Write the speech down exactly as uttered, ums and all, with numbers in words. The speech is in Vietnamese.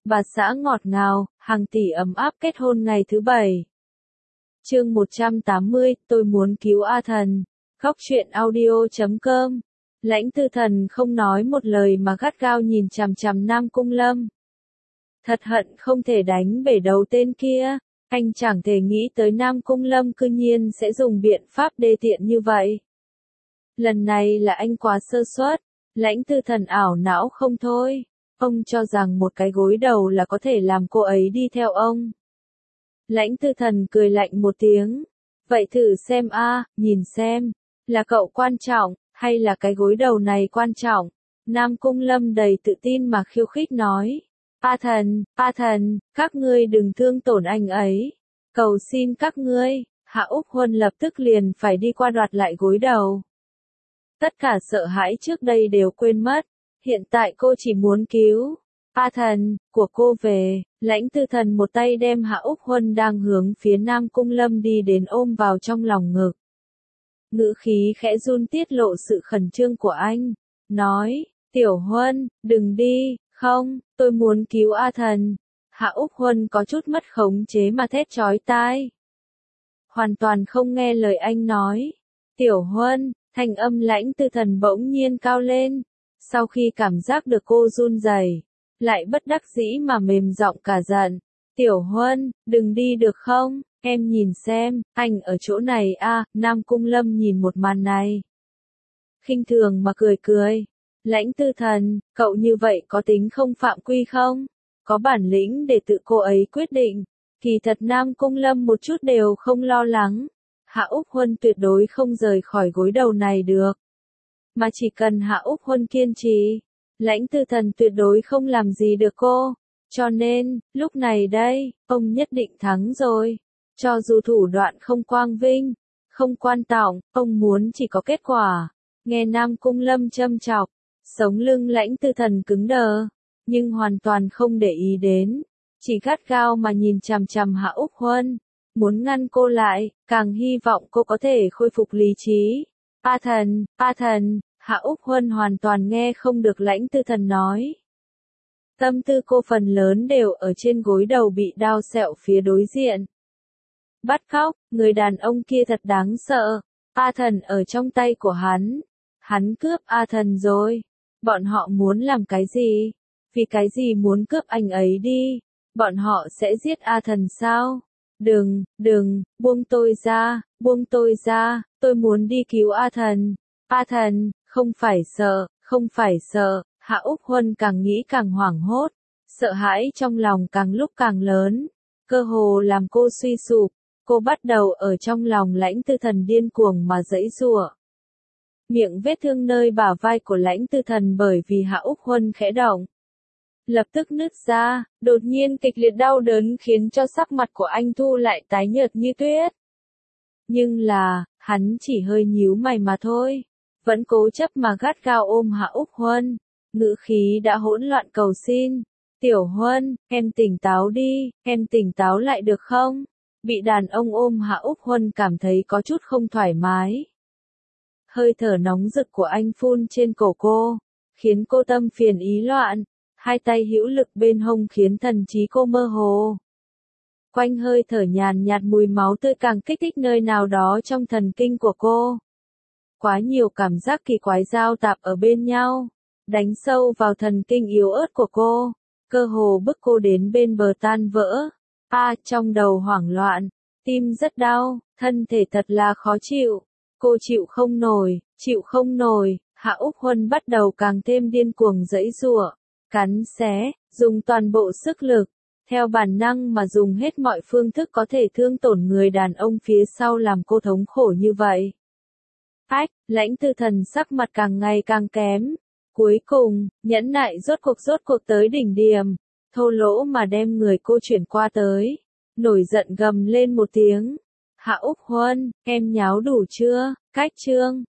bà xã ngọt ngào, hàng tỷ ấm áp kết hôn ngày thứ bảy. Chương một trăm tám mươi, tôi muốn cứu A Thần. Góc truyện audio chấm com. Lãnh Tư Thần không nói một lời mà gắt gao nhìn chằm chằm Nam Cung Lâm. Thật hận không thể đánh bể đầu tên kia, anh chẳng thể nghĩ tới Nam Cung Lâm cư nhiên sẽ dùng biện pháp đê tiện như vậy. Lần này là anh quá sơ suất, Lãnh Tư Thần ảo não không thôi, ông cho rằng một cái gối đầu là có thể làm cô ấy đi theo ông. Lãnh Tư Thần cười lạnh một tiếng, vậy thử xem a, nhìn xem, là cậu quan trọng, hay là cái gối đầu này quan trọng? Nam Cung Lâm đầy tự tin mà khiêu khích nói. A Thần, A Thần, các ngươi đừng thương tổn anh ấy. Cầu xin các ngươi. Hạ Úc Huân lập tức liền phải đi qua đoạt lại gối đầu. Tất cả sợ hãi trước đây đều quên mất. Hiện tại cô chỉ muốn cứu A Thần của cô về. Lãnh Tư Thần một tay đem Hạ Úc Huân đang hướng phía Nam Cung Lâm đi đến ôm vào trong lòng ngực. Ngữ khí khẽ run tiết lộ sự khẩn trương của anh. Nói, Tiểu Huân, đừng đi. Không, tôi muốn cứu A Thần. Hạ Úc Huân có chút mất khống chế mà thét chói tai. Hoàn toàn không nghe lời anh nói. Tiểu Huân, thanh âm Lãnh Tư Thần bỗng nhiên cao lên. Sau khi cảm giác được cô run rẩy, lại bất đắc dĩ mà mềm giọng cả giận. Tiểu Huân, đừng đi được không? Em nhìn xem, anh ở chỗ này a. Nam Cung Lâm nhìn một màn này, khinh thường mà cười cười. Lãnh Tư Thần, cậu như vậy có tính không phạm quy không? Có bản lĩnh để tự cô ấy quyết định. Kỳ thật Nam Cung Lâm một chút đều không lo lắng. Hạ Úc Huân tuyệt đối không rời khỏi gối đầu này được. Mà chỉ cần Hạ Úc Huân kiên trì, Lãnh Tư Thần tuyệt đối không làm gì được cô. Cho nên, lúc này đây, ông nhất định thắng rồi. Cho dù thủ đoạn không quang vinh, không quan trọng, ông muốn chỉ có kết quả. Nghe Nam Cung Lâm châm chọc, sống lưng Lãnh Tư Thần cứng đờ, nhưng hoàn toàn không để ý đến, chỉ gắt gao mà nhìn chằm chằm Hạ Úc Huân, muốn ngăn cô lại, càng hy vọng cô có thể khôi phục lý trí. A Thần, A Thần, Hạ Úc Huân hoàn toàn nghe không được Lãnh Tư Thần nói. Tâm tư cô phần lớn đều ở trên gối đầu bị đao sẹo phía đối diện. Bắt cóc, người đàn ông kia thật đáng sợ. A Thần ở trong tay của hắn. Hắn cướp A Thần rồi. Bọn họ muốn làm cái gì? Vì cái gì muốn cướp anh ấy đi? Bọn họ sẽ giết A Thần sao? Đừng, đừng, buông tôi ra, buông tôi ra, tôi muốn đi cứu A Thần. A Thần, không phải sợ, không phải sợ. Hạ Úc Huân càng nghĩ càng hoảng hốt. Sợ hãi trong lòng càng lúc càng lớn. Cơ hồ làm cô suy sụp. Cô bắt đầu ở trong lòng Lãnh Tư Thần điên cuồng mà giãy giụa. Miệng vết thương nơi bả vai của Lãnh Tư Thần bởi vì Hạ Úc Huân khẽ động, lập tức nứt ra, đột nhiên kịch liệt đau đớn khiến cho sắc mặt của anh Thu lại tái nhợt như tuyết. Nhưng là, hắn chỉ hơi nhíu mày mà thôi, vẫn cố chấp mà gắt gao ôm Hạ Úc Huân, ngữ khí đã hỗn loạn cầu xin. Tiểu Huân, em tỉnh táo đi, em tỉnh táo lại được không? Bị đàn ông ôm Hạ Úc Huân cảm thấy có chút không thoải mái. Hơi thở nóng rực của anh phun trên cổ cô, khiến cô tâm phiền ý loạn, hai tay hữu lực bên hông khiến thần trí cô mơ hồ. Quanh hơi thở nhàn nhạt mùi máu tươi càng kích thích nơi nào đó trong thần kinh của cô. Quá nhiều cảm giác kỳ quái giao tạp ở bên nhau, đánh sâu vào thần kinh yếu ớt của cô, cơ hồ bức cô đến bên bờ tan vỡ. A, à, trong đầu hoảng loạn, tim rất đau, thân thể thật là khó chịu. Cô chịu không nổi, chịu không nổi. Hạ Úc Huân bắt đầu càng thêm điên cuồng giãy giụa, cắn xé, dùng toàn bộ sức lực, theo bản năng mà dùng hết mọi phương thức có thể thương tổn người đàn ông phía sau làm cô thống khổ như vậy. Ách, Lãnh Tư Thần sắc mặt càng ngày càng kém. Cuối cùng, nhẫn nại rốt cuộc rốt cuộc tới đỉnh điểm, thô lỗ mà đem người cô chuyển qua tới, nổi giận gầm lên một tiếng. Hạ Úc Huân, em nháo đủ chưa? Cách chương,